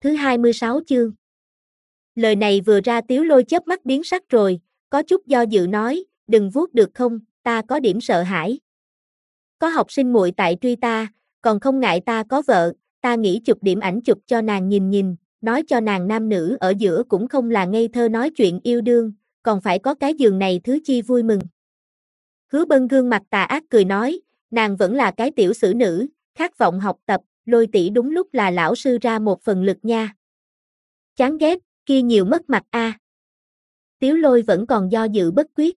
Thứ 26 chương. Lời này vừa ra Tiếu Lôi chớp mắt biến sắc rồi, có chút do dự nói, đừng vuốt được không, ta có điểm sợ hãi. Có học sinh muội tại truy ta, còn không ngại ta có vợ, ta nghĩ chụp điểm ảnh chụp cho nàng nhìn nhìn, nói cho nàng nam nữ ở giữa cũng không là ngây thơ nói chuyện yêu đương, còn phải có cái giường này thứ chi vui mừng. Hứa Bân gương mặt tà ác cười nói, nàng vẫn là cái tiểu sử nữ, khát vọng học tập, Lôi tỷ đúng lúc là lão sư ra một phần lực nha. Chán ghét, kia nhiều mất mặt a. Tiếu Lôi vẫn còn do dự bất quyết.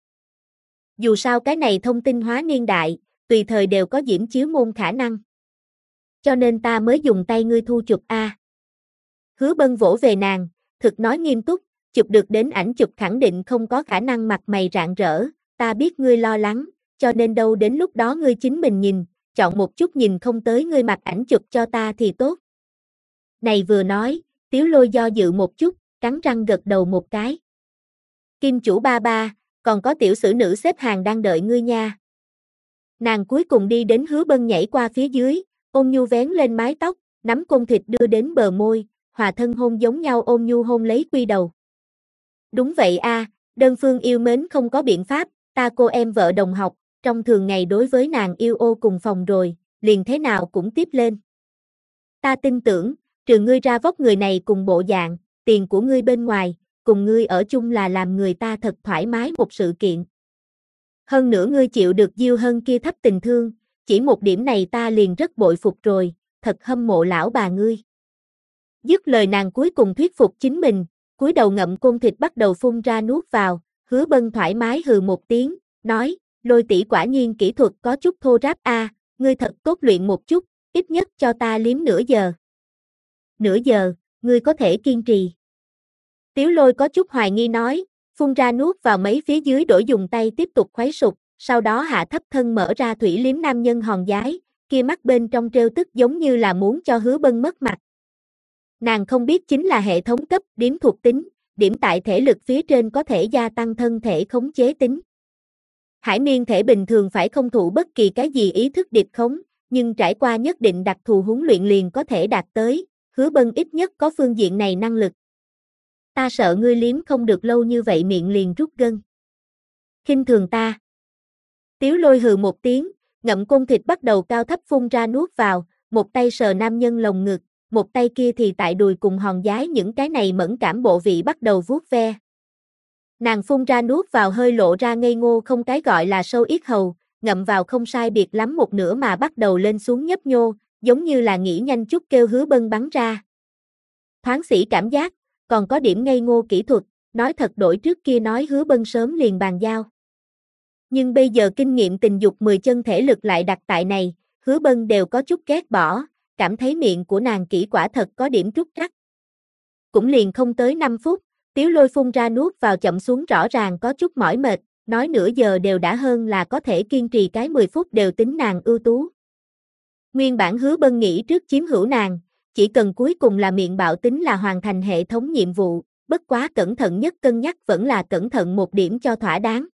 Dù sao cái này thông tin hóa niên đại, tùy thời đều có diễm chiếu môn khả năng. Cho nên ta mới dùng tay ngươi thu chụp a. Hứa Bân vỗ về nàng, thực nói nghiêm túc, chụp được đến ảnh chụp khẳng định không có khả năng mặt mày rạng rỡ, ta biết ngươi lo lắng, cho nên đâu đến lúc đó ngươi chính mình nhìn, chọn một chút nhìn không tới ngươi mặt ảnh chụp cho ta thì tốt. Này vừa nói, Tiếu Lôi do dự một chút, cắn răng gật đầu một cái. Kim chủ ba ba, còn có tiểu sử nữ xếp hàng đang đợi ngươi nha. Nàng cuối cùng đi đến Hứa Bân nhảy qua phía dưới, ôm nhu vén lên mái tóc, nắm côn thịt đưa đến bờ môi, hòa thân hôn giống nhau ôm nhu hôn lấy quy đầu. Đúng vậy a, đơn phương yêu mến không có biện pháp, ta cô em vợ đồng học, trong thường ngày đối với nàng yêu ô cùng phòng rồi, liền thế nào cũng tiếp lên. Ta tin tưởng, trừ ngươi ra vóc người này cùng bộ dạng, tiền của ngươi bên ngoài, cùng ngươi ở chung là làm người ta thật thoải mái một sự kiện. Hơn nữa ngươi chịu được Diêu Hân kia thấp tình thương, chỉ một điểm này ta liền rất bội phục rồi, thật hâm mộ lão bà ngươi. Dứt lời nàng cuối cùng thuyết phục chính mình, cúi đầu ngậm côn thịt bắt đầu phun ra nuốt vào, Hứa Bân thoải mái hừ một tiếng, nói, Lôi tỷ quả nhiên kỹ thuật có chút thô ráp a, ngươi thật tốt luyện một chút, ít nhất cho ta liếm nửa giờ. Nửa giờ, ngươi có thể kiên trì. Tiếu Lôi có chút hoài nghi nói, phun ra nuốt vào mấy phía dưới đổi dùng tay tiếp tục khuấy sụp, sau đó hạ thấp thân mở ra thủy liếm nam nhân hòn giái, kia mắt bên trong trêu tức giống như là muốn cho Hứa Bân mất mặt. Nàng không biết chính là hệ thống cấp điểm thuộc tính, điểm tại thể lực phía trên có thể gia tăng thân thể khống chế tính. Hải miên thể bình thường phải không thụ bất kỳ cái gì ý thức điệp khống, nhưng trải qua nhất định đặc thù huấn luyện liền có thể đạt tới, Hứa Bân ít nhất có phương diện này năng lực. Ta sợ ngươi liếm không được lâu như vậy miệng liền rút gân. Khinh thường ta. Tiếu Lôi hừ một tiếng, ngậm côn thịt bắt đầu cao thấp phun ra nuốt vào, một tay sờ nam nhân lồng ngực, một tay kia thì tại đùi cùng hòn giái những cái này mẫn cảm bộ vị bắt đầu vuốt ve. Nàng phun ra nuốt vào hơi lộ ra ngây ngô không cái gọi là sâu yết hầu, ngậm vào không sai biệt lắm một nửa mà bắt đầu lên xuống nhấp nhô, giống như là nghĩ nhanh chút kêu Hứa Bân bắn ra. Thoáng sĩ cảm giác, còn có điểm ngây ngô kỹ thuật, nói thật đổi trước kia nói Hứa Bân sớm liền bàn giao. Nhưng bây giờ kinh nghiệm tình dục 10 chân thể lực lại đặt tại này, Hứa Bân đều có chút ghét bỏ, cảm thấy miệng của nàng kỹ quả thật có điểm trúc trắc. Cũng liền không tới 5 phút, Tiếu Lôi phun ra nuốt vào chậm xuống rõ ràng có chút mỏi mệt, nói nửa giờ đều đã hơn là có thể kiên trì cái 10 phút đều tính nàng ưu tú. Nguyên bản Hứa Bân nghĩ trước chiếm hữu nàng, chỉ cần cuối cùng là miệng bạo tính là hoàn thành hệ thống nhiệm vụ, bất quá cẩn thận nhất cân nhắc vẫn là cẩn thận một điểm cho thỏa đáng.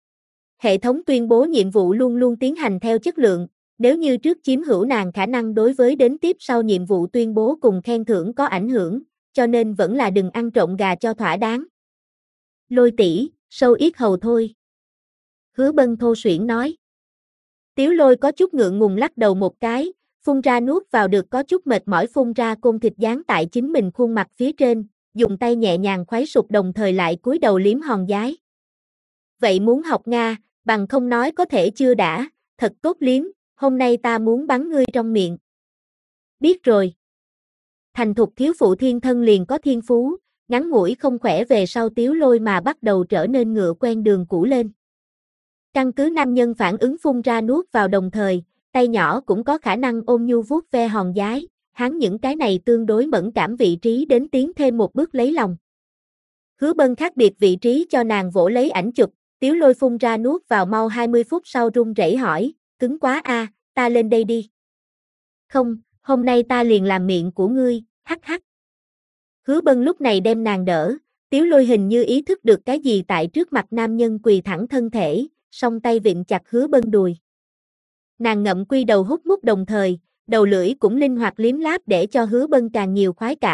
Hệ thống tuyên bố nhiệm vụ luôn luôn tiến hành theo chất lượng, nếu như trước chiếm hữu nàng khả năng đối với đến tiếp sau nhiệm vụ tuyên bố cùng khen thưởng có ảnh hưởng, cho nên vẫn là đừng ăn trộm gà cho thỏa đáng. Lôi tỷ, sâu yết hầu thôi. Hứa Bân thô suyễn nói. Tiếu Lôi có chút ngượng ngùng lắc đầu một cái, phun ra nuốt vào được có chút mệt mỏi phun ra côn thịt dán tại chính mình khuôn mặt phía trên, dùng tay nhẹ nhàng khuấy sụp đồng thời lại cúi đầu liếm hòn giái. Vậy muốn học Nga, bằng không nói có thể chưa đã, thật tốt liếm, hôm nay ta muốn bắn ngươi trong miệng. Biết rồi. Thành thục thiếu phụ thiên thân liền có thiên phú, ngắn ngủi không khỏe về sau Tiếu Lôi mà bắt đầu trở nên ngựa quen đường cũ lên. Căn cứ nam nhân phản ứng phun ra nuốt vào đồng thời, tay nhỏ cũng có khả năng ôm nhu vuốt ve hòn giái, hắn những cái này tương đối mẫn cảm vị trí đến tiến thêm một bước lấy lòng. Hứa Bân khác biệt vị trí cho nàng vỗ lấy ảnh chụp, Tiếu Lôi phun ra nuốt vào mau 20 phút sau run rẩy hỏi, cứng quá a, ta lên đây đi. Không, hôm nay ta liền làm miệng của ngươi, hắc hắc. Hứa Bân lúc này đem nàng đỡ, Tiếu Lôi hình như ý thức được cái gì tại trước mặt nam nhân quỳ thẳng thân thể, song tay vịn chặt Hứa Bân đùi. Nàng ngậm quy đầu hút mút đồng thời, đầu lưỡi cũng linh hoạt liếm láp để cho Hứa Bân càng nhiều khoái cảm,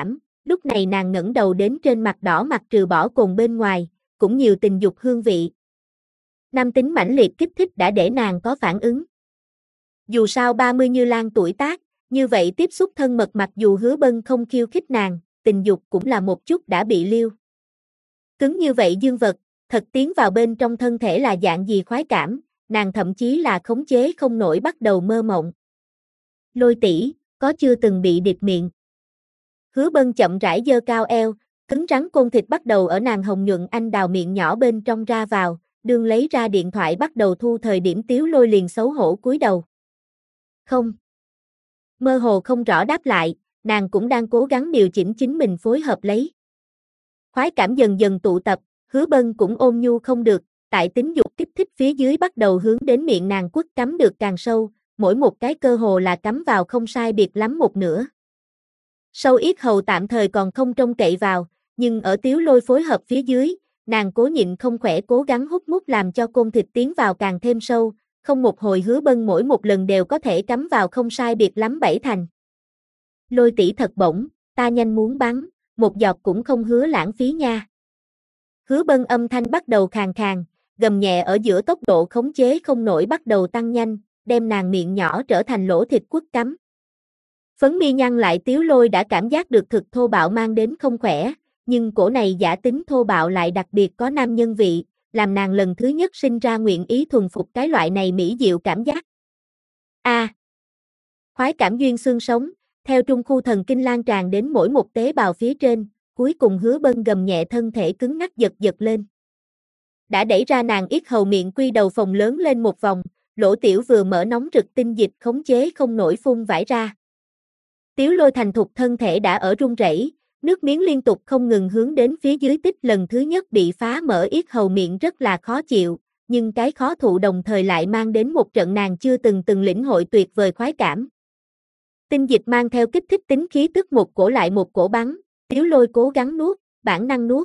lúc này nàng ngẩng đầu đến trên mặt đỏ mặt trừ bỏ cồn bên ngoài, cũng nhiều tình dục hương vị. Nam tính mãnh liệt kích thích đã để nàng có phản ứng. Dù sao 30 Như Lan tuổi tác, như vậy tiếp xúc thân mật mặc dù Hứa Bân không khiêu khích nàng, tình dục cũng là một chút đã bị liêu. Cứng như vậy dương vật, thật tiến vào bên trong thân thể là dạng gì khoái cảm, nàng thậm chí là khống chế không nổi bắt đầu mơ mộng. Lôi tỷ, có chưa từng bị địch miệng? Hứa Bân chậm rãi giơ cao eo, cứng rắn côn thịt bắt đầu ở nàng hồng nhuận anh đào miệng nhỏ bên trong ra vào, đương lấy ra điện thoại bắt đầu thu thời điểm Tiếu Lôi liền xấu hổ cúi đầu. Không. Mơ hồ không rõ đáp lại, nàng cũng đang cố gắng điều chỉnh chính mình phối hợp lấy. Khoái cảm dần dần tụ tập, Hứa Bân cũng ôm nhu không được, tại tính dục kích thích phía dưới bắt đầu hướng đến miệng nàng quất cắm được càng sâu, mỗi một cái cơ hồ là cắm vào không sai biệt lắm một nửa. Sâu yết hầu tạm thời còn không trông cậy vào, nhưng ở Tiếu Lôi phối hợp phía dưới, nàng cố nhịn không khỏe cố gắng hút mút làm cho côn thịt tiến vào càng thêm sâu, không một hồi Hứa Bân mỗi một lần đều có thể cắm vào không sai biệt lắm 7 thành. Lôi tỷ thật bổng, ta nhanh muốn bắn, một giọt cũng không hứa lãng phí nha. Hứa Bân âm thanh bắt đầu khàn khàn, gầm nhẹ ở giữa tốc độ khống chế không nổi bắt đầu tăng nhanh, đem nàng miệng nhỏ trở thành lỗ thịt quất cắm. Phấn mi nhăn lại Tiếu Lôi đã cảm giác được thực thô bạo mang đến không khỏe, nhưng cổ này giả tính thô bạo lại đặc biệt có nam nhân vị, làm nàng lần thứ nhất sinh ra nguyện ý thuần phục cái loại này mỹ diệu cảm giác. Khoái cảm duyên xương sống, theo trung khu thần kinh lan tràn đến mỗi một tế bào phía trên, cuối cùng Hứa Bân gầm nhẹ thân thể cứng ngắc giật giật lên. Đã đẩy ra nàng yết hầu miệng quy đầu phồng lớn lên một vòng, lỗ tiểu vừa mở nóng rực tinh dịch khống chế không nổi phun vãi ra. Tiếu Lôi thành thục thân thể đã ở run rẩy, nước miếng liên tục không ngừng hướng đến phía dưới tích lần thứ nhất bị phá mở yết hầu miệng rất là khó chịu, nhưng cái khó thụ đồng thời lại mang đến một trận nàng chưa từng lĩnh hội tuyệt vời khoái cảm. Tinh dịch mang theo kích thích tính khí tức một cổ lại một cổ bắn, Tiếu Lôi cố gắng nuốt, bản năng nuốt.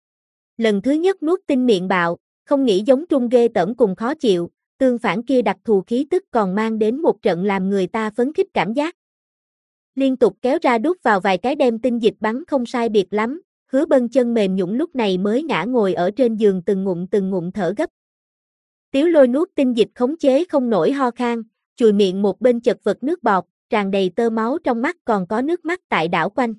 Lần thứ nhất nuốt tinh miệng bạo, không nghĩ giống trung ghê tởm cùng khó chịu, tương phản kia đặc thù khí tức còn mang đến một trận làm người ta phấn khích cảm giác. Liên tục kéo ra đút vào vài cái đem tinh dịch bắn không sai biệt lắm, Hứa Bân chân mềm nhũn lúc này mới ngã ngồi ở trên giường từng ngụm thở gấp. Tiếu Lôi nuốt tinh dịch khống chế không nổi ho khan, chùi miệng một bên chật vật nước bọt, tràn đầy tơ máu trong mắt còn có nước mắt tại đảo quanh.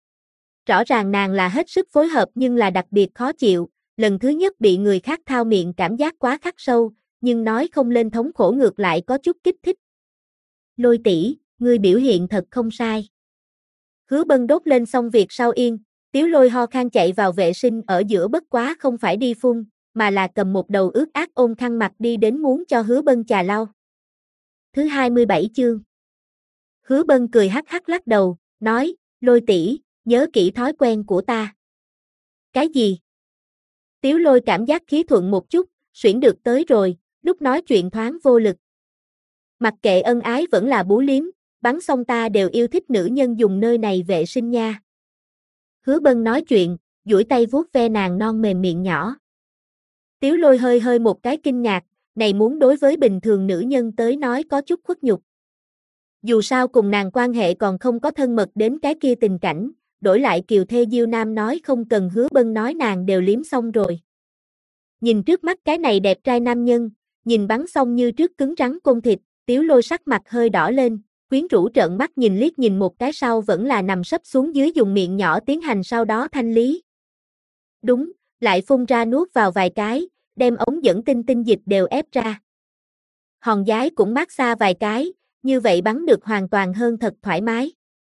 Rõ ràng nàng là hết sức phối hợp nhưng là đặc biệt khó chịu, lần thứ nhất bị người khác thao miệng cảm giác quá khắc sâu, nhưng nói không lên thống khổ ngược lại có chút kích thích. Lôi tỷ, ngươi biểu hiện thật không sai. Hứa Bân đốt lên xong việc sau yên, Tiếu Lôi ho khan chạy vào vệ sinh ở giữa bất quá không phải đi phun, mà là cầm một đầu ướt át ôm khăn mặt đi đến muốn cho Hứa Bân chà lau. Thứ 27 chương. Hứa Bân cười hắc hắc lắc đầu, nói, Lôi tỷ, nhớ kỹ thói quen của ta. Cái gì? Tiếu Lôi cảm giác khí thuận một chút, xuyển được tới rồi, lúc nói chuyện thoáng vô lực. Mặc kệ ân ái vẫn là bú liếm, bắn xong ta đều yêu thích nữ nhân dùng nơi này vệ sinh nha. Hứa Bân nói chuyện, duỗi tay vuốt ve nàng non mềm miệng nhỏ. Tiếu Lôi hơi một cái kinh ngạc, này muốn đối với bình thường nữ nhân tới nói có chút khuất nhục. Dù sao cùng nàng quan hệ còn không có thân mật đến cái kia tình cảnh, đổi lại Kiều Thê Diêu Nam nói không cần Hứa Bân nói nàng đều liếm xong rồi. Nhìn trước mắt cái này đẹp trai nam nhân, nhìn bắn xong như trước cứng rắn côn thịt, Tiếu Lôi sắc mặt hơi đỏ lên, quyến rũ trợn mắt nhìn liếc nhìn một cái sau vẫn là nằm sấp xuống dưới dùng miệng nhỏ tiến hành sau đó thanh lý. Đúng, lại phun ra nuốt vào vài cái, đem ống dẫn tinh dịch đều ép ra. Hòn giái cũng mát xa vài cái, như vậy bắn được hoàn toàn hơn thật thoải mái.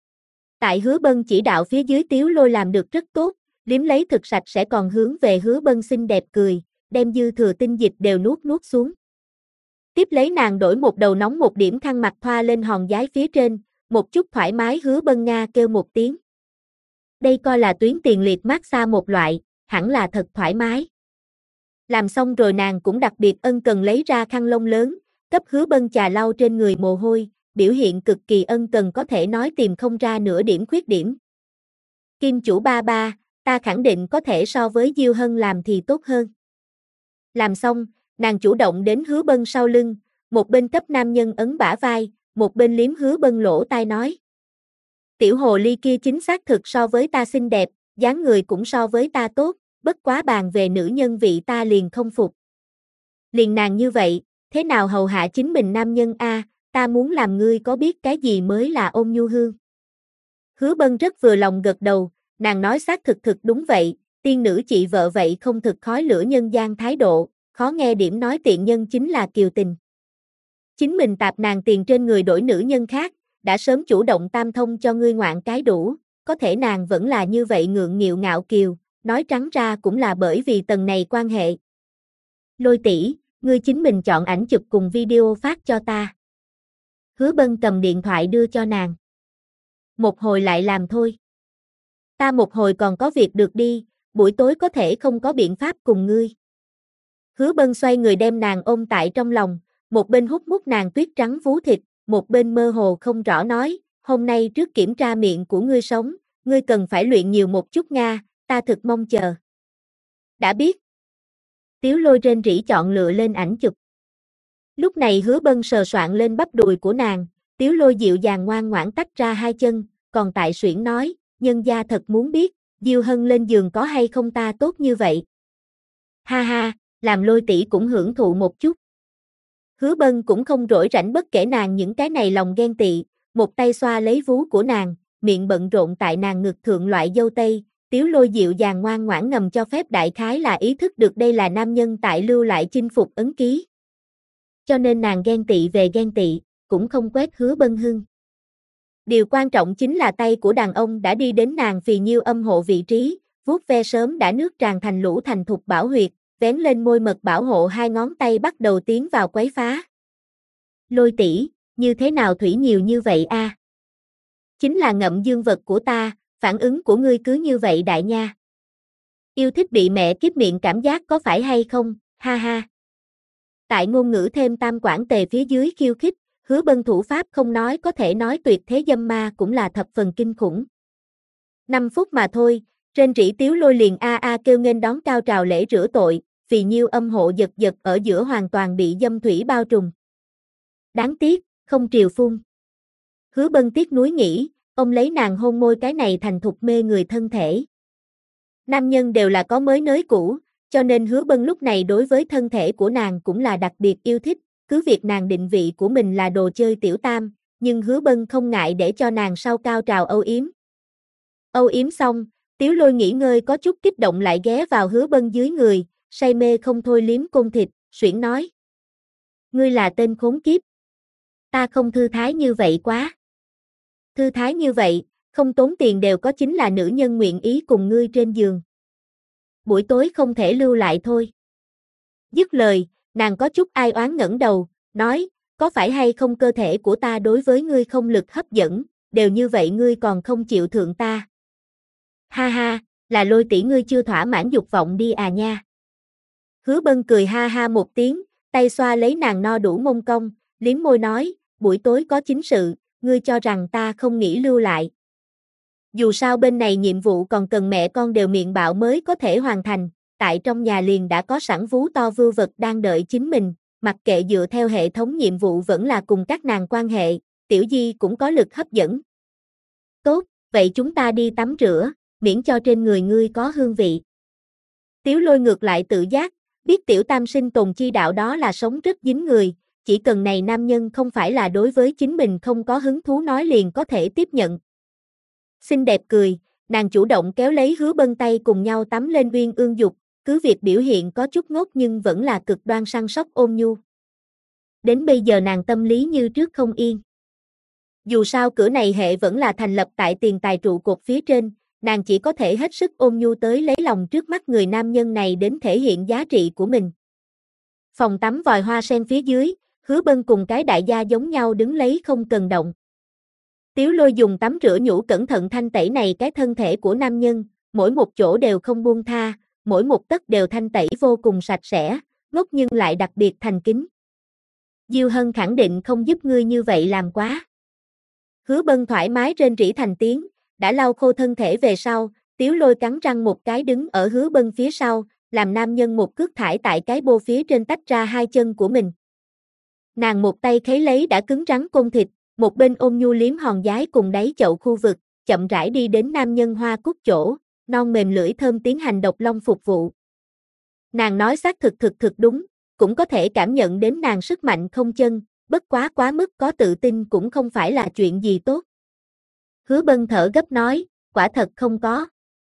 Tại Hứa Bân chỉ đạo phía dưới Tiếu Lôi làm được rất tốt, liếm lấy thực sạch sẽ còn hướng về Hứa Bân xinh đẹp cười, đem dư thừa tinh dịch đều nuốt xuống. Tiếp lấy nàng đổi một đầu nóng một điểm khăn mặt thoa lên hòn giái phía trên, một chút thoải mái Hứa Bân Nga kêu một tiếng. Đây coi là tuyến tiền liệt mát xa một loại, hẳn là thật thoải mái. Làm xong rồi nàng cũng đặc biệt ân cần lấy ra khăn lông lớn, cấp Hứa Bân chà lau trên người mồ hôi, biểu hiện cực kỳ ân cần có thể nói tìm không ra nửa điểm khuyết điểm. Kim chủ ba ba, ta khẳng định có thể so với Diêu Hân làm thì tốt hơn. Làm xong, nàng chủ động đến Hứa Bân sau lưng, một bên cấp nam nhân ấn bả vai, một bên liếm Hứa Bân lỗ tai nói. Tiểu hồ ly kia chính xác thực so với ta xinh đẹp, dáng người cũng so với ta tốt, bất quá bàn về nữ nhân vị ta liền không phục. Liền nàng như vậy, thế nào hầu hạ chính mình nam nhân a, ta muốn làm ngươi có biết cái gì mới là ôn nhu hương. Hứa Bân rất vừa lòng gật đầu, nàng nói xác thực đúng vậy, tiên nữ chị vợ vậy không thực khói lửa nhân gian thái độ, khó nghe điểm nói tiện nhân chính là kiều tình. Chính mình tạp nàng tiền trên người đổi nữ nhân khác, đã sớm chủ động tam thông cho ngươi ngoạn cái đủ, có thể nàng vẫn là như vậy ngượng nghịu ngạo kiều, nói trắng ra cũng là bởi vì tầng này quan hệ. Lôi tỷ, ngươi chính mình chọn ảnh chụp cùng video phát cho ta. Hứa Bân cầm điện thoại đưa cho nàng. Một hồi lại làm thôi. Ta một hồi còn có việc được đi, buổi tối có thể không có biện pháp cùng ngươi. Hứa Bân xoay người đem nàng ôm tại trong lòng, một bên hút mút nàng tuyết trắng vú thịt, một bên mơ hồ không rõ nói, hôm nay trước kiểm tra miệng của ngươi sống, ngươi cần phải luyện nhiều một chút Nga, ta thực mong chờ. Đã biết. Tiếu Lôi rên rỉ chọn lựa lên ảnh chụp. Lúc này Hứa Bân sờ soạn lên bắp đùi của nàng, Tiếu Lôi dịu dàng ngoan ngoãn tách ra hai chân, còn tại suyễn nói, nhân gia thật muốn biết, Diêu Hân lên giường có hay không ta tốt như vậy. Ha ha, làm Lôi tỷ cũng hưởng thụ một chút. Hứa Bân cũng không rỗi rảnh bất kể nàng những cái này lòng ghen tị, một tay xoa lấy vú của nàng, miệng bận rộn tại nàng ngực thượng loại dâu tây, Tiếu Lôi dịu dàng ngoan ngoãn ngầm cho phép đại khái là ý thức được đây là nam nhân tại lưu lại chinh phục ấn ký. Cho nên nàng ghen tị về ghen tị, cũng không quét Hứa Bân hưng. Điều quan trọng chính là tay của đàn ông đã đi đến nàng phì nhiêu âm hộ vị trí, vuốt ve sớm đã nước tràn thành lũ thành thục bảo huyệt, vén lên môi mật bảo hộ hai ngón tay bắt đầu tiến vào quấy phá. Lôi tỷ, như thế nào thủy nhiều như vậy a? Chính là ngậm dương vật của ta, phản ứng của ngươi cứ như vậy đại nha. Yêu thích bị mẹ kiếp miệng cảm giác có phải hay không, ha ha. Tại ngôn ngữ thêm tam quảng tề phía dưới khiêu khích, Hứa Bân thủ pháp không nói có thể nói tuyệt thế dâm ma cũng là thập phần kinh khủng. 5 phút mà thôi, trên rỉ Tiếu Lôi liền a kêu nghênh đón cao trào lễ rửa tội, phì nhiêu âm hộ giật giật ở giữa hoàn toàn bị dâm thủy bao trùm. Đáng tiếc, không triều phun. Hứa Bân tiếc nuối nghĩ, ông lấy nàng hôn môi cái này thành thục mê người thân thể. Nam nhân đều là có mới nới cũ, cho nên Hứa Bân lúc này đối với thân thể của nàng cũng là đặc biệt yêu thích, cứ việc nàng định vị của mình là đồ chơi tiểu tam, nhưng Hứa Bân không ngại để cho nàng sau cao trào âu yếm. Âu yếm xong, Tiếu Lôi nghỉ ngơi có chút kích động lại ghé vào Hứa Bân dưới người, say mê không thôi liếm côn thịt, suyễn nói. Ngươi là tên khốn kiếp. Ta không thư thái như vậy quá. Thư thái như vậy, không tốn tiền đều có chính là nữ nhân nguyện ý cùng ngươi trên giường. Buổi tối không thể lưu lại thôi. Dứt lời, nàng có chút ai oán ngẩng đầu, nói, có phải hay không cơ thể của ta đối với ngươi không lực hấp dẫn, đều như vậy ngươi còn không chịu thượng ta. Ha ha, là Lôi tỷ ngươi chưa thỏa mãn dục vọng đi à nha. Hứa Bân cười ha ha một tiếng, tay xoa lấy nàng no đủ mông cong, liếm môi nói, buổi tối có chính sự, ngươi cho rằng ta không nghĩ lưu lại. Dù sao bên này nhiệm vụ còn cần mẹ con đều miệng bạo mới có thể hoàn thành, tại trong nhà liền đã có sẵn vú to vưu vật đang đợi chính mình, mặc kệ dựa theo hệ thống nhiệm vụ vẫn là cùng các nàng quan hệ, Tiểu Di cũng có lực hấp dẫn. Tốt, vậy chúng ta đi tắm rửa, miễn cho trên người ngươi có hương vị. Tiếu Lôi ngược lại tự giác, biết tiểu tam sinh tồn chi đạo đó là sống rất dính người, chỉ cần này nam nhân không phải là đối với chính mình không có hứng thú nói liền có thể tiếp nhận. Xinh đẹp cười, nàng chủ động kéo lấy Hứa Bân tay cùng nhau tắm lên uyên ương dục, cứ việc biểu hiện có chút ngốc nhưng vẫn là cực đoan săn sóc ôn nhu. Đến bây giờ nàng tâm lý như trước không yên. Dù sao cửa này hệ vẫn là thành lập tại tiền tài trụ cột phía trên, nàng chỉ có thể hết sức ôn nhu tới lấy lòng trước mắt người nam nhân này đến thể hiện giá trị của mình. Phòng tắm vòi hoa sen phía dưới, Hứa Bân cùng cái đại gia giống nhau đứng lấy không cần động. Tiếu Lôi dùng tắm rửa nhũ cẩn thận thanh tẩy này cái thân thể của nam nhân, mỗi một chỗ đều không buông tha, mỗi một tấc đều thanh tẩy vô cùng sạch sẽ, ngốc nhưng lại đặc biệt thành kính. Diêu Hân khẳng định không giúp ngươi như vậy làm quá. Hứa Bân thoải mái rên rỉ thành tiếng, đã lau khô thân thể về sau, Tiếu Lôi cắn răng một cái đứng ở Hứa Bân phía sau, làm nam nhân một cước thải tại cái bô phía trên tách ra hai chân của mình. Nàng một tay khấy lấy đã cứng rắn côn thịt, một bên ôm nhu liếm hòn giái cùng đáy chậu khu vực, chậm rãi đi đến nam nhân hoa cúc chỗ, non mềm lưỡi thơm tiến hành độc long phục vụ. Nàng nói xác thực đúng, cũng có thể cảm nhận đến nàng sức mạnh không chân, bất quá mức có tự tin cũng không phải là chuyện gì tốt. Hứa Bân thở gấp nói, quả thật không có.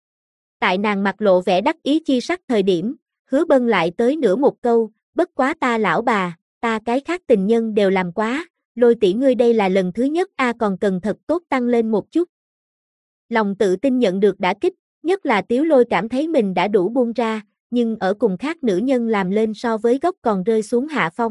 Tại nàng mặt lộ vẻ đắc ý chi sắc thời điểm, Hứa Bân lại tới nửa một câu, bất quá ta lão bà, ta cái khác tình nhân đều làm quá, Lôi tỷ ngươi đây là lần thứ nhất còn cần thật tốt tăng lên một chút. Lòng tự tin nhận được đả kích, nhất là Tiếu Lôi cảm thấy mình đã đủ buông ra, nhưng ở cùng khác nữ nhân làm lên so với gốc còn rơi xuống hạ phong.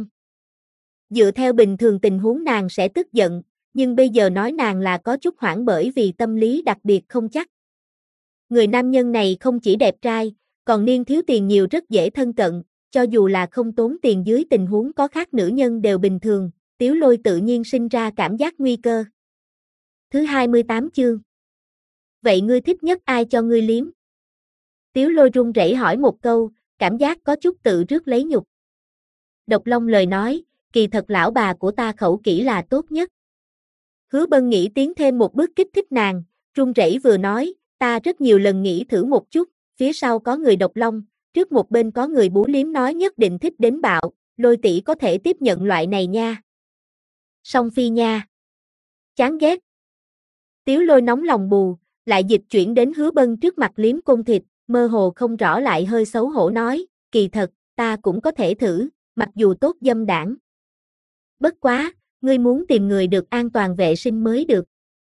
Dựa theo bình thường tình huống nàng sẽ tức giận, nhưng bây giờ nói nàng là có chút hoảng bởi vì tâm lý đặc biệt không chắc. Người nam nhân này không chỉ đẹp trai, còn niên thiếu tiền nhiều rất dễ thân cận, cho dù là không tốn tiền dưới tình huống có khác nữ nhân đều bình thường, Tiếu Lôi tự nhiên sinh ra cảm giác nguy cơ. Thứ 28 chương. Vậy ngươi thích nhất ai cho ngươi liếm? Tiếu Lôi run rẩy hỏi một câu, cảm giác có chút tự rước lấy nhục. Độc Long lời nói, kỳ thật lão bà của ta khẩu kỹ là tốt nhất. Hứa Bân nghĩ tiến thêm một bước kích thích nàng, run rẩy vừa nói, ta rất nhiều lần nghĩ thử một chút, phía sau có người Độc Long, trước một bên có người bú liếm nói nhất định thích đến bạo, Lôi tỷ có thể tiếp nhận loại này nha. Song Phi nha. Chán ghét. Tiếu Lôi nóng lòng bù, lại dịch chuyển đến Hứa Bân trước mặt liếm côn thịt, mơ hồ không rõ lại hơi xấu hổ nói, kỳ thật, ta cũng có thể thử, mặc dù tốt dâm đảng. Bất quá, ngươi muốn tìm người được an toàn vệ sinh mới được.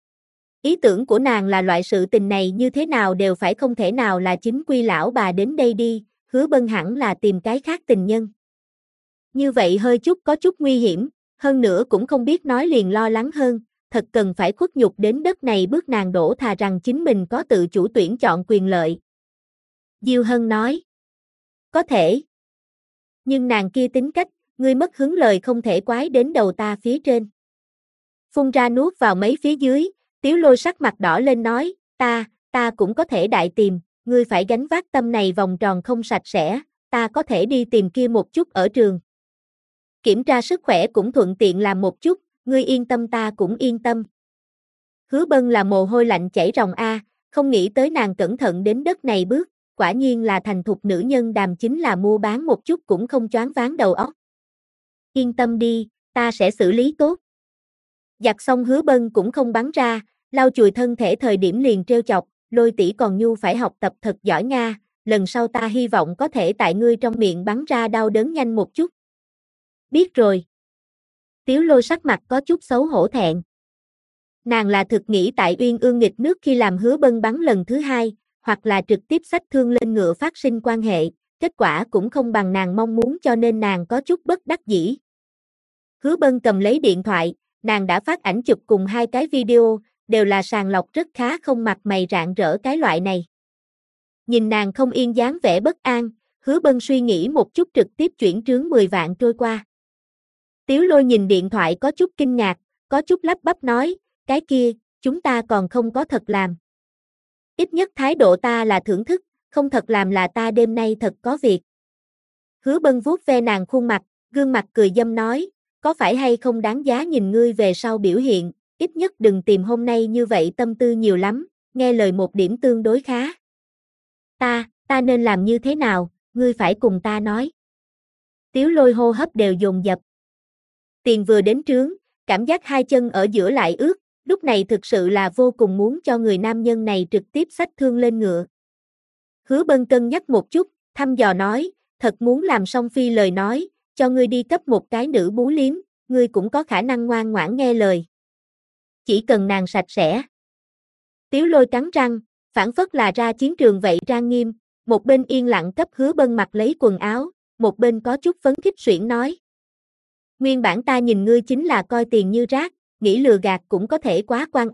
Ý tưởng của nàng là loại sự tình này như thế nào đều phải không thể nào là chính quy lão bà đến đây đi, Hứa Bân hẳn là tìm cái khác tình nhân. Như vậy hơi chút có chút nguy hiểm, hơn nữa cũng không biết nói liền lo lắng hơn, thật cần phải khuất nhục đến đất này bước nàng đổ thà rằng chính mình có tự chủ tuyển chọn quyền lợi. Diêu Hân nói, có thể. Nhưng nàng kia tính cách, ngươi mất hứng lời không thể quái đến đầu ta phía trên. Phun ra nuốt vào mấy phía dưới, Tiếu Lôi sắc mặt đỏ lên nói, ta cũng có thể đại tìm, ngươi phải gánh vác tâm này vòng tròn không sạch sẽ, ta có thể đi tìm kia một chút ở trường. Kiểm tra sức khỏe cũng thuận tiện làm một chút, ngươi yên tâm ta cũng yên tâm. Hứa Bân là mồ hôi lạnh chảy ròng không nghĩ tới nàng cẩn thận đến đất này bước, quả nhiên là thành thục nữ nhân đàm chính là mua bán một chút cũng không choáng váng đầu óc. Yên tâm đi, ta sẽ xử lý tốt. Giặt xong Hứa Bân cũng không bắn ra, lau chùi thân thể thời điểm liền trêu chọc, Lôi tỷ còn nhu phải học tập thật giỏi nha, lần sau ta hy vọng có thể tại ngươi trong miệng bắn ra đau đớn nhanh một chút. Biết rồi. Tiếu Lôi sắc mặt có chút xấu hổ thẹn. Nàng là thực nghĩ tại Uyên Ương nghịch nước khi làm Hứa Bân bắn lần thứ hai, hoặc là trực tiếp xách thương lên ngựa phát sinh quan hệ, kết quả cũng không bằng nàng mong muốn cho nên nàng có chút bất đắc dĩ. Hứa Bân cầm lấy điện thoại, nàng đã phát ảnh chụp cùng hai cái video, đều là sàng lọc rất khá không mặt mày rạng rỡ cái loại này. Nhìn nàng không yên dáng vẻ bất an, Hứa Bân suy nghĩ một chút trực tiếp chuyển trướng 10 vạn trôi qua. Tiếu Lôi nhìn điện thoại có chút kinh ngạc, có chút lắp bắp nói, cái kia, chúng ta còn không có thật làm. Ít nhất thái độ ta là thưởng thức, không thật làm là ta đêm nay thật có việc. Hứa Bân vuốt ve nàng khuôn mặt, gương mặt cười dâm nói, có phải hay không đáng giá nhìn ngươi về sau biểu hiện, ít nhất đừng tìm hôm nay như vậy tâm tư nhiều lắm, nghe lời một điểm tương đối khá. Ta nên làm như thế nào, ngươi phải cùng ta nói. Tiếu Lôi hô hấp đều dồn dập. Tiền vừa đến trướng, cảm giác hai chân ở giữa lại ướt, lúc này thực sự là vô cùng muốn cho người nam nhân này trực tiếp xách thương lên ngựa. Hứa Bân cân nhắc một chút, thăm dò nói, thật muốn làm Song Phi lời nói, cho ngươi đi cấp một cái nữ bú liếm, ngươi cũng có khả năng ngoan ngoãn nghe lời. Chỉ cần nàng sạch sẽ. Tiếu Lôi cắn răng, phản phất là ra chiến trường vậy trang nghiêm, một bên yên lặng cấp Hứa Bân mặc lấy quần áo, một bên có chút phấn khích xuyển nói. Nguyên bản ta nhìn ngươi chính là coi tiền như rác, nghĩ lừa gạt cũng có thể quá quan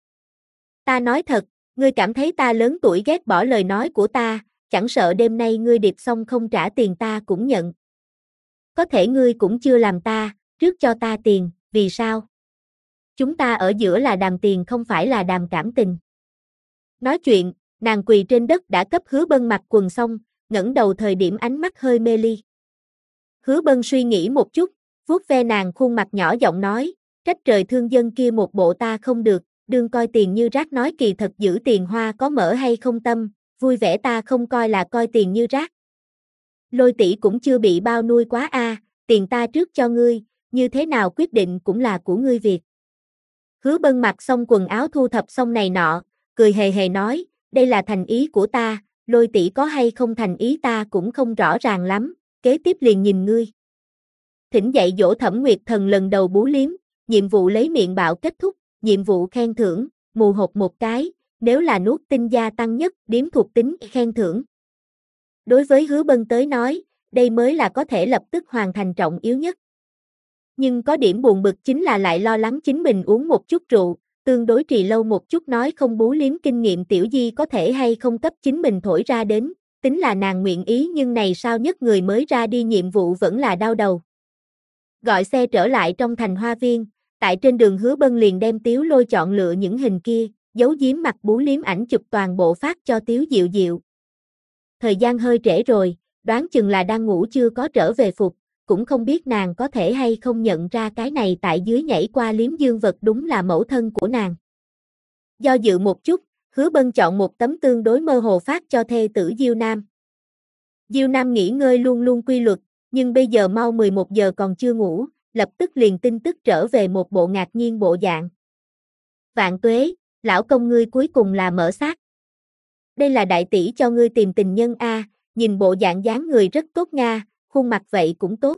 Ta nói thật, ngươi cảm thấy ta lớn tuổi ghét bỏ lời nói của ta, chẳng sợ đêm nay ngươi điệp xong không trả tiền ta cũng nhận. Có thể ngươi cũng chưa làm ta, trước cho ta tiền, vì sao? Chúng ta ở giữa là đàm tiền không phải là đàm cảm tình. Nói chuyện, nàng quỳ trên đất đã cấp Hứa Bân mặc quần xong, ngẩng đầu thời điểm ánh mắt hơi mê ly. Hứa Bân suy nghĩ một chút, vuốt ve nàng khuôn mặt nhỏ giọng nói, trách trời thương dân kia một bộ ta không được, đương coi tiền như rác nói kỳ thật giữ tiền hoa có mở hay không tâm, vui vẻ ta không coi là coi tiền như rác. Lôi tỷ cũng chưa bị bao nuôi quá a, tiền ta trước cho ngươi, như thế nào quyết định cũng là của ngươi việc. Hứa Bân mặc xong quần áo thu thập xong này nọ, cười hề hề nói, đây là thành ý của ta, Lôi tỷ có hay không thành ý ta cũng không rõ ràng lắm, kế tiếp liền nhìn ngươi. Thỉnh dạy dỗ Thẩm Nguyệt Thần lần đầu bú liếm, nhiệm vụ lấy miệng bạo kết thúc, nhiệm vụ khen thưởng, mù hột một cái, nếu là nuốt tinh gia tăng nhất, điếm thuộc tính khen thưởng. Đối với Hứa Bân tới nói, đây mới là có thể lập tức hoàn thành trọng yếu nhất. Nhưng có điểm buồn bực chính là lại lo lắng chính mình uống một chút rượu, tương đối trì lâu một chút nói không bú liếm kinh nghiệm tiểu di có thể hay không cấp chính mình thổi ra đến, tính là nàng nguyện ý nhưng này sao nhất người mới ra đi nhiệm vụ vẫn là đau đầu. Gọi xe trở lại trong thành hoa viên, tại trên đường Hứa Bân liền đem Tiếu Lôi chọn lựa những hình kia, giấu giếm mặt bú liếm ảnh chụp toàn bộ phát cho Tiếu Diệu Diệu. Thời gian hơi trễ rồi, đoán chừng là đang ngủ chưa có trở về phục, cũng không biết nàng có thể hay không nhận ra cái này tại dưới nhảy qua liếm dương vật đúng là mẫu thân của nàng. Do dự một chút, Hứa Bân chọn một tấm tương đối mơ hồ phát cho thê tử Diêu Nam. Diêu Nam nghỉ ngơi luôn luôn quy luật, nhưng bây giờ mau 11 giờ còn chưa ngủ, lập tức liền tin tức trở về một bộ ngạc nhiên bộ dạng. Vạn tuế, lão công ngươi cuối cùng là mở xác. Đây là đại tỷ cho ngươi tìm tình nhân a, nhìn bộ dạng dáng người rất tốt nga, khuôn mặt vậy cũng tốt.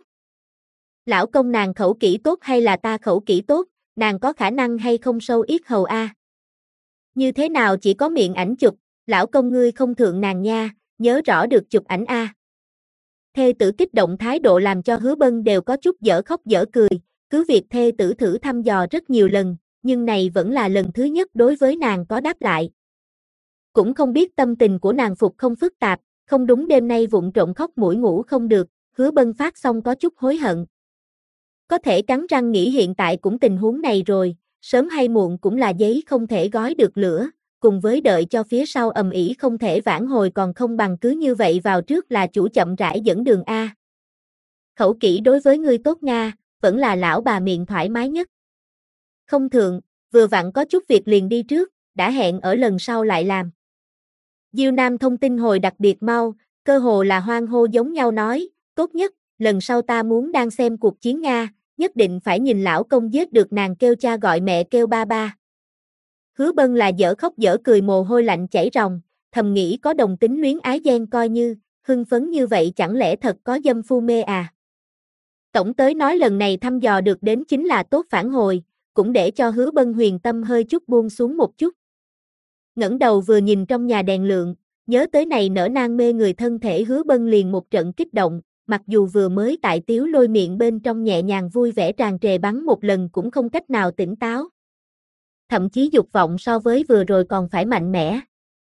Lão công nàng khẩu kỹ tốt hay là ta khẩu kỹ tốt, nàng có khả năng hay không sâu yết hầu a? Như thế nào chỉ có miệng ảnh chụp, lão công ngươi không thượng nàng nha, nhớ rõ được chụp ảnh a. Thê tử kích động thái độ làm cho Hứa Bân đều có chút dở khóc dở cười, cứ việc thê tử thử thăm dò rất nhiều lần, nhưng này vẫn là lần thứ nhất đối với nàng có đáp lại. Cũng không biết tâm tình của nàng phục không phức tạp, không đúng đêm nay vụng trộm khóc mũi ngủ không được, Hứa Bân phát xong có chút hối hận. Có thể cắn răng nghĩ hiện tại cũng tình huống này rồi, sớm hay muộn cũng là giấy không thể gói được lửa, cùng với đợi cho phía sau ầm ĩ không thể vãn hồi còn không bằng cứ như vậy vào trước là chủ chậm rãi dẫn đường a. Khẩu kỹ đối với ngươi tốt nga, vẫn là lão bà miệng thoải mái nhất. Không thượng, vừa vặn có chút việc liền đi trước, đã hẹn ở lần sau lại làm. Diêu Nam thông tin hồi đặc biệt mau, cơ hồ là hoan hô giống nhau nói, tốt nhất, lần sau ta muốn đang xem cuộc chiến Nga, nhất định phải nhìn lão công giết được nàng kêu cha gọi mẹ kêu ba ba. Hứa Bân là dở khóc dở cười mồ hôi lạnh chảy ròng, thầm nghĩ có đồng tính luyến ái ghen coi như, hưng phấn như vậy chẳng lẽ thật có dâm phu mê à. Tổng tới nói lần này thăm dò được đến chính là tốt phản hồi, cũng để cho Hứa Bân huyền tâm hơi chút buông xuống một chút. Ngẩng đầu vừa nhìn trong nhà đèn lượng, nhớ tới này nở nang mê người thân thể Hứa Bân liền một trận kích động, mặc dù vừa mới tại Tiếu Lôi miệng bên trong nhẹ nhàng vui vẻ tràn trề bắn một lần cũng không cách nào tỉnh táo. Thậm chí dục vọng so với vừa rồi còn phải mạnh mẽ.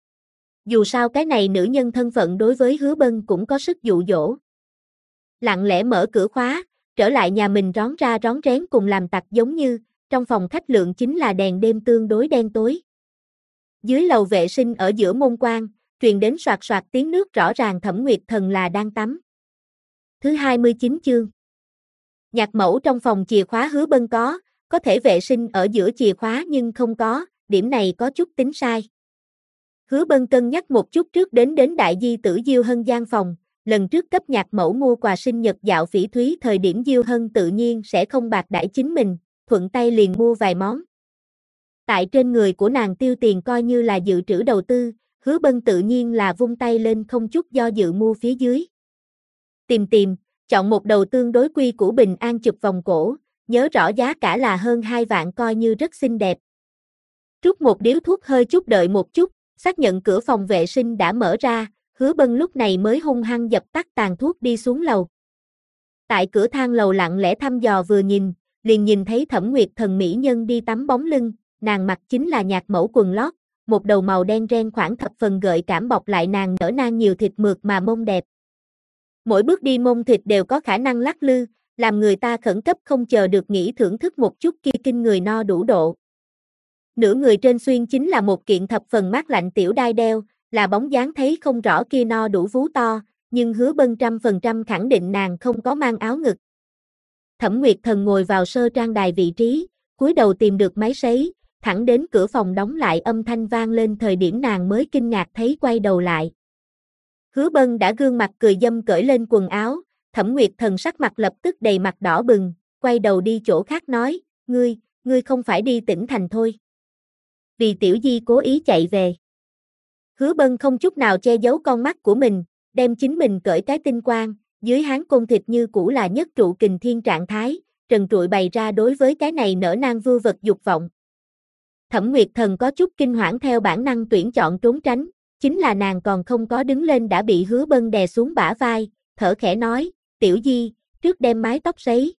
Dù sao cái này nữ nhân thân phận đối với Hứa Bân cũng có sức dụ dỗ. Lặng lẽ mở cửa khóa, trở lại nhà mình rón ra rón rén cùng làm tặc giống như, trong phòng khách lượng chính là đèn đêm tương đối đen tối. Dưới lầu vệ sinh ở giữa môn quan, truyền đến soạt soạt tiếng nước rõ ràng Thẩm Nguyệt Thần là đang tắm. Thứ 29 chương. Nhạc mẫu trong phòng chìa khóa Hứa Bân có thể vệ sinh ở giữa chìa khóa nhưng không có, điểm này có chút tính sai. Hứa Bân cân nhắc một chút trước đến đại di tử Diêu Hân gian phòng, lần trước cấp nhạc mẫu mua quà sinh nhật dạo phỉ thúy thời điểm Diêu Hân tự nhiên sẽ không bạc đãi chính mình, thuận tay liền mua vài món. Tại trên người của nàng tiêu tiền coi như là dự trữ đầu tư, Hứa Bân tự nhiên là vung tay lên không chút do dự mua phía dưới. Tìm, chọn một đầu tương đối quy củ bình an chụp vòng cổ, nhớ rõ giá cả là hơn 2 vạn coi như rất xinh đẹp. Trút một điếu thuốc hơi chút đợi một chút, xác nhận cửa phòng vệ sinh đã mở ra, Hứa Bân lúc này mới hung hăng dập tắt tàn thuốc đi xuống lầu. Tại cửa thang lầu lặng lẽ thăm dò vừa nhìn, liền nhìn thấy Thẩm Nguyệt Thần mỹ nhân đi tắm bóng lưng, nàng mặc chính là nhạc mẫu quần lót, một đầu màu đen ren khoảng thập phần gợi cảm bọc lại nàng nở nang nhiều thịt mượt mà mông đẹp. Mỗi bước đi mông thịt đều có khả năng lắc lư, làm người ta khẩn cấp không chờ được nghĩ thưởng thức một chút kia kinh người no đủ độ. Nửa người trên xuyên chính là một kiện thập phần mát lạnh tiểu đai đeo, là bóng dáng thấy không rõ kia no đủ vú to, nhưng Hứa Bân 100% khẳng định nàng không có mang áo ngực. Thẩm Nguyệt Thần ngồi vào sơ trang đài vị trí, cúi đầu tìm được máy sấy, thẳng đến cửa phòng đóng lại âm thanh vang lên thời điểm nàng mới kinh ngạc thấy quay đầu lại. Hứa Bân đã gương mặt cười dâm cởi lên quần áo, Thẩm Nguyệt Thần sắc mặt lập tức đầy mặt đỏ bừng, quay đầu đi chỗ khác nói, ngươi không phải đi tỉnh thành thôi. Vì Tiểu Di cố ý chạy về. Hứa Bân không chút nào che giấu con mắt của mình, đem chính mình cởi cái tinh quang, dưới hán côn thịt như cũ là nhất trụ kình thiên trạng thái, trần trụi bày ra đối với cái này nở nang vưu vật dục vọng. Thẩm Nguyệt Thần có chút kinh hoảng theo bản năng tuyển chọn trốn tránh, chính là nàng còn không có đứng lên đã bị Hứa Bân đè xuống bả vai, thở khẽ nói, Tiểu Di, trước đem mái tóc sấy.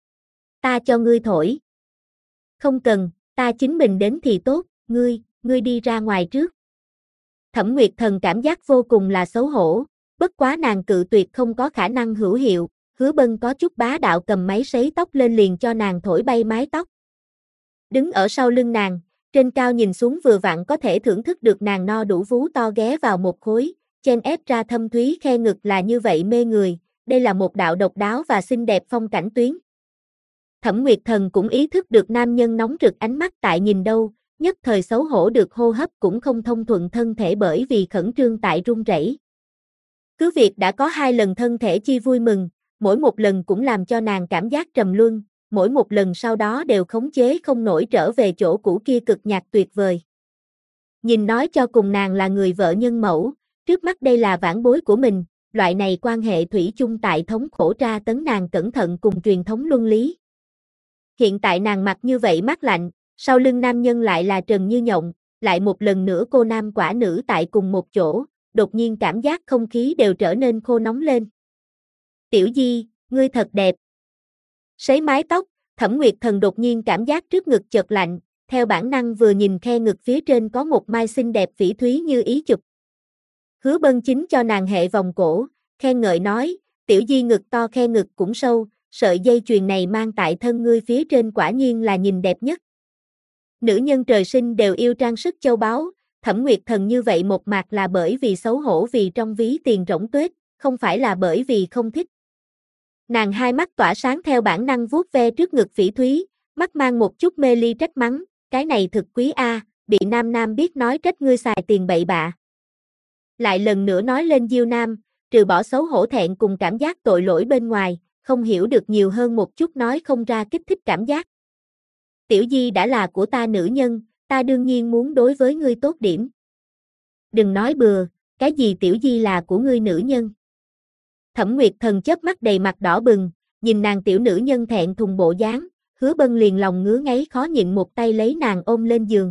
Ta cho ngươi thổi. Không cần, ta chính mình đến thì tốt, ngươi đi ra ngoài trước. Thẩm Nguyệt Thần cảm giác vô cùng là xấu hổ, bất quá nàng cự tuyệt không có khả năng hữu hiệu, Hứa Bân có chút bá đạo cầm máy sấy tóc lên liền cho nàng thổi bay mái tóc. Đứng ở sau lưng nàng, trên cao nhìn xuống vừa vặn có thể thưởng thức được nàng no đủ vú to ghé vào một khối, chen ép ra thâm thúy khe ngực là như vậy mê người, đây là một đạo độc đáo và xinh đẹp phong cảnh tuyến. Thẩm Nguyệt Thần cũng ý thức được nam nhân nóng rực ánh mắt tại nhìn đâu, nhất thời xấu hổ được hô hấp cũng không thông thuận thân thể bởi vì khẩn trương tại run rẩy. Cứ việc đã có 2 lần thân thể chi vui mừng, mỗi một lần cũng làm cho nàng cảm giác trầm luân, mỗi một lần sau đó đều khống chế không nổi trở về chỗ cũ kia cực nhạc tuyệt vời. Nhìn nói cho cùng nàng là người vợ nhân mẫu, trước mắt đây là vãn bối của mình, loại này quan hệ thủy chung tại thống khổ tra tấn nàng cẩn thận cùng truyền thống luân lý. Hiện tại nàng mặc như vậy mát lạnh, sau lưng nam nhân lại là trần như nhộng, lại một lần nữa cô nam quả nữ tại cùng một chỗ, đột nhiên cảm giác không khí đều trở nên khô nóng lên. Tiểu Di, ngươi thật đẹp. Sấy mái tóc, Thẩm Nguyệt Thần đột nhiên cảm giác trước ngực chợt lạnh, theo bản năng vừa nhìn khe ngực phía trên có một mai xinh đẹp phỉ thúy như ý chụp. Hứa Bân chính cho nàng hệ vòng cổ, khen ngợi nói, Tiểu Di ngực to khe ngực cũng sâu, sợi dây chuyền này mang tại thân ngươi phía trên quả nhiên là nhìn đẹp nhất. Nữ nhân trời sinh đều yêu trang sức châu báu, Thẩm Nguyệt Thần như vậy một mặt là bởi vì xấu hổ vì trong ví tiền rỗng tuếch, không phải là bởi vì không thích. Nàng hai mắt tỏa sáng theo bản năng vuốt ve trước ngực phỉ thúy, mắt mang một chút mê ly trách mắng, cái này thực quý a, bị nam biết nói trách ngươi xài tiền bậy bạ. Lại lần nữa nói lên Diêu Nam, trừ bỏ xấu hổ thẹn cùng cảm giác tội lỗi bên ngoài, không hiểu được nhiều hơn một chút nói không ra kích thích cảm giác. Tiểu Di đã là của ta nữ nhân, ta đương nhiên muốn đối với ngươi tốt điểm. Đừng nói bừa, cái gì Tiểu Di là của ngươi nữ nhân. Thẩm Nguyệt Thần chớp mắt đầy mặt đỏ bừng, nhìn nàng tiểu nữ nhân thẹn thùng bộ dáng, Hứa Bân liền lòng ngứa ngáy khó nhịn một tay lấy nàng ôm lên giường.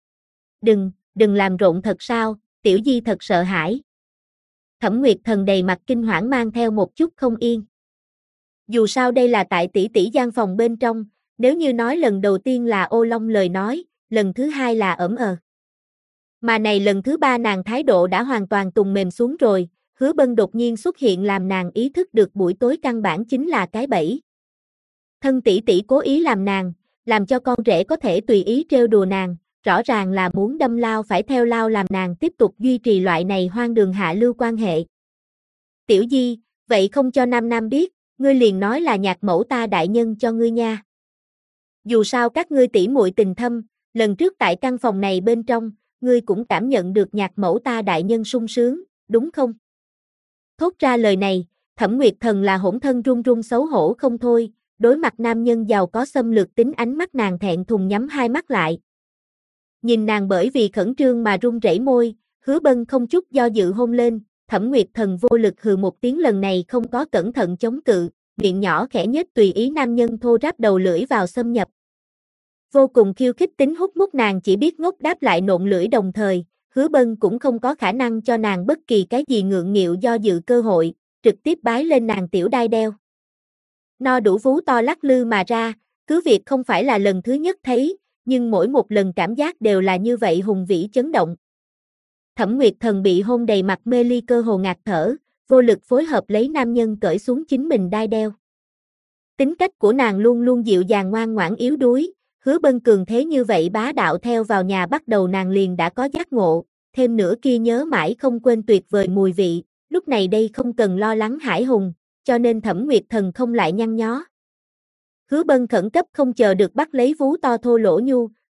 Đừng làm rộn thật sao, Tiểu Di thật sợ hãi. Thẩm Nguyệt Thần đầy mặt kinh hoảng mang theo một chút không yên. Dù sao đây là tại tỷ gian phòng bên trong, nếu như nói lần đầu tiên là ô long lời nói, lần thứ hai là ẩm ờ. Mà này lần thứ ba nàng thái độ đã hoàn toàn tùng mềm xuống rồi, Hứa Bân đột nhiên xuất hiện làm nàng ý thức được buổi tối căn bản chính là cái bẫy. Thân tỷ cố ý làm nàng, làm cho con rể có thể tùy ý trêu đùa nàng, rõ ràng là muốn đâm lao phải theo lao làm nàng tiếp tục duy trì loại này hoang đường hạ lưu quan hệ. Tiểu Di, vậy không cho Nam biết, ngươi liền nói là nhạc mẫu ta đại nhân cho ngươi nha. Dù sao các ngươi tỷ muội tình thâm, lần trước tại căn phòng này bên trong, ngươi cũng cảm nhận được nhạc mẫu ta đại nhân sung sướng, đúng không? Thốt ra lời này, Thẩm Nguyệt Thần là hỗn thân run xấu hổ không thôi, đối mặt nam nhân giàu có xâm lược tính ánh mắt nàng thẹn thùng nhắm hai mắt lại. Nhìn nàng bởi vì khẩn trương mà run rẩy môi, Hứa Bân không chút do dự hôn lên, Thẩm Nguyệt Thần vô lực hừ một tiếng lần này không có cẩn thận chống cự, miệng nhỏ khẽ nhếch tùy ý nam nhân thô ráp đầu lưỡi vào xâm nhập. Vô cùng khiêu khích tính hút mút nàng chỉ biết ngốc đáp lại nộn lưỡi đồng thời, Hứa Bân cũng không có khả năng cho nàng bất kỳ cái gì ngượng nghịu do dự cơ hội, trực tiếp bái lên nàng tiểu đai đeo. No đủ vú to lắc lư mà ra, cứ việc không phải là lần thứ nhất thấy, nhưng mỗi một lần cảm giác đều là như vậy hùng vĩ chấn động. Thẩm Nguyệt Thần bị hôn đầy mặt mê ly cơ hồ ngạt thở, vô lực phối hợp lấy nam nhân cởi xuống chính mình đai đeo. Tính cách của nàng luôn luôn dịu dàng ngoan ngoãn yếu đuối, Hứa Bân cường thế như vậy bá đạo theo vào nhà bắt đầu nàng liền đã có giác ngộ, thêm nữa kia nhớ mãi không quên tuyệt vời mùi vị, lúc này đây không cần lo lắng hải hùng, cho nên Thẩm Nguyệt Thần không lại nhăn nhó. Hứa Bân khẩn cấp không chờ được bắt lấy vú to thô lỗ nhu,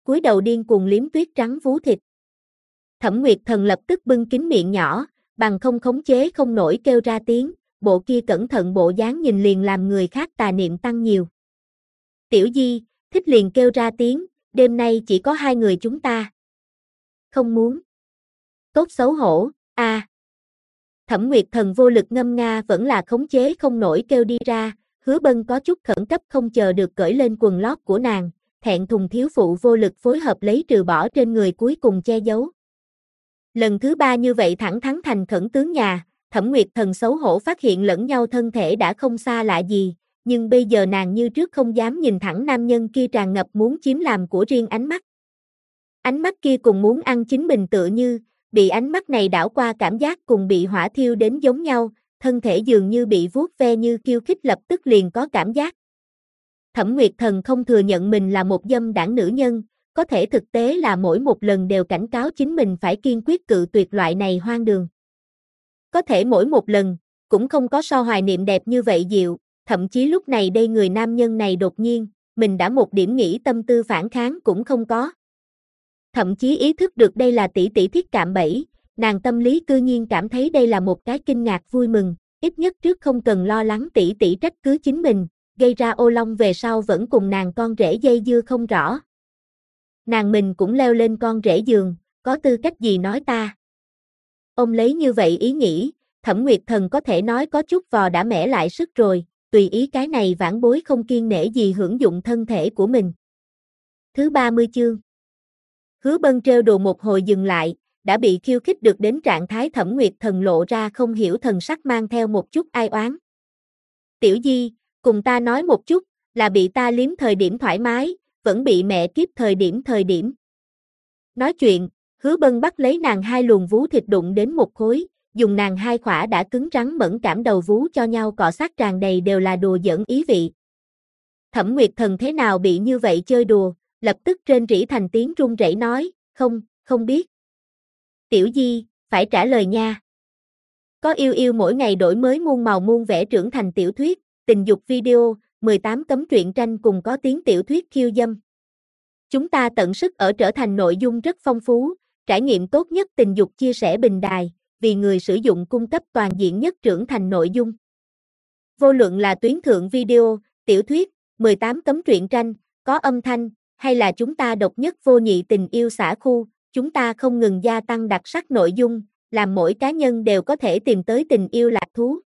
cúi đầu điên cuồng liếm tuyết trắng vú thịt. Thẩm Nguyệt Thần lập tức bưng kín miệng nhỏ, bằng không khống chế không nổi kêu ra tiếng, bộ kia cẩn thận bộ dáng nhìn liền làm người khác tà niệm tăng nhiều. Tiểu Di, thích liền kêu ra tiếng, đêm nay chỉ có hai người chúng ta. Không muốn. Tốt xấu hổ, Thẩm Nguyệt Thần vô lực ngâm nga vẫn là khống chế không nổi kêu đi ra, Hứa Bân có chút khẩn cấp không chờ được cởi lên quần lót của nàng, thẹn thùng thiếu phụ vô lực phối hợp lấy trừ bỏ trên người cuối cùng che giấu. Lần thứ ba như vậy thẳng thắn thành khẩn tướng nhà, Thẩm Nguyệt Thần xấu hổ phát hiện lẫn nhau thân thể đã không xa lạ gì, nhưng bây giờ nàng như trước không dám nhìn thẳng nam nhân kia tràn ngập muốn chiếm làm của riêng ánh mắt. Ánh mắt kia cùng muốn ăn chính mình tựa như, bị ánh mắt này đảo qua cảm giác cùng bị hỏa thiêu đến giống nhau, thân thể dường như bị vuốt ve như kiêu khích lập tức liền có cảm giác. Thẩm Nguyệt Thần không thừa nhận mình là một dâm đảng nữ nhân, có thể thực tế là mỗi một lần đều cảnh cáo chính mình phải kiên quyết cự tuyệt loại này hoang đường. Có thể mỗi một lần, cũng không có so hoài niệm đẹp như vậy dịu, thậm chí lúc này đây người nam nhân này đột nhiên, mình đã một điểm nghĩ tâm tư phản kháng cũng không có. Thậm chí ý thức được đây là tỷ tỷ thiết cạm bẫy, nàng tâm lý cư nhiên cảm thấy đây là một cái kinh ngạc vui mừng, ít nhất trước không cần lo lắng tỷ tỷ trách cứ chính mình, gây ra ô long về sau vẫn cùng nàng con rể dây dưa không rõ. Nàng mình cũng leo lên con rể giường, có tư cách gì nói ta. Ông lấy như vậy ý nghĩ, Thẩm Nguyệt Thần có thể nói có chút vò đã mẻ lại sức rồi, tùy ý cái này vãn bối không kiên nể gì hưởng dụng thân thể của mình. Thứ 30 chương. Hứa Bân trêu đùa một hồi dừng lại, đã bị khiêu khích được đến trạng thái Thẩm Nguyệt Thần lộ ra không hiểu thần sắc mang theo một chút ai oán. Tiểu Di, cùng ta nói một chút, là bị ta liếm thời điểm thoải mái, vẫn bị mẹ kiếp thời điểm. Nói chuyện, Hứa Bân bắt lấy nàng hai luồng vú thịt đụng đến một khối, dùng nàng hai khỏa đã cứng rắn mẫn cảm đầu vú cho nhau cọ sát tràn đầy đều là đùa giỡn ý vị. Thẩm Nguyệt Thần thế nào bị như vậy chơi đùa, lập tức rên rỉ thành tiếng run rẩy nói, không biết. Tiểu Di, phải trả lời nha. Có yêu yêu mỗi ngày đổi mới muôn màu muôn vẻ trưởng thành tiểu thuyết, tình dục video, 18 cấm truyện tranh cùng có tiếng tiểu thuyết khiêu dâm. Chúng ta tận sức ở trở thành nội dung rất phong phú, trải nghiệm tốt nhất tình dục chia sẻ bình đài, vì người sử dụng cung cấp toàn diện nhất trưởng thành nội dung. Vô luận là tuyến thượng video, tiểu thuyết, 18 cấm truyện tranh, có âm thanh, hay là chúng ta độc nhất vô nhị tình yêu xã khu, chúng ta không ngừng gia tăng đặc sắc nội dung, làm mỗi cá nhân đều có thể tìm tới tình yêu lạc thú.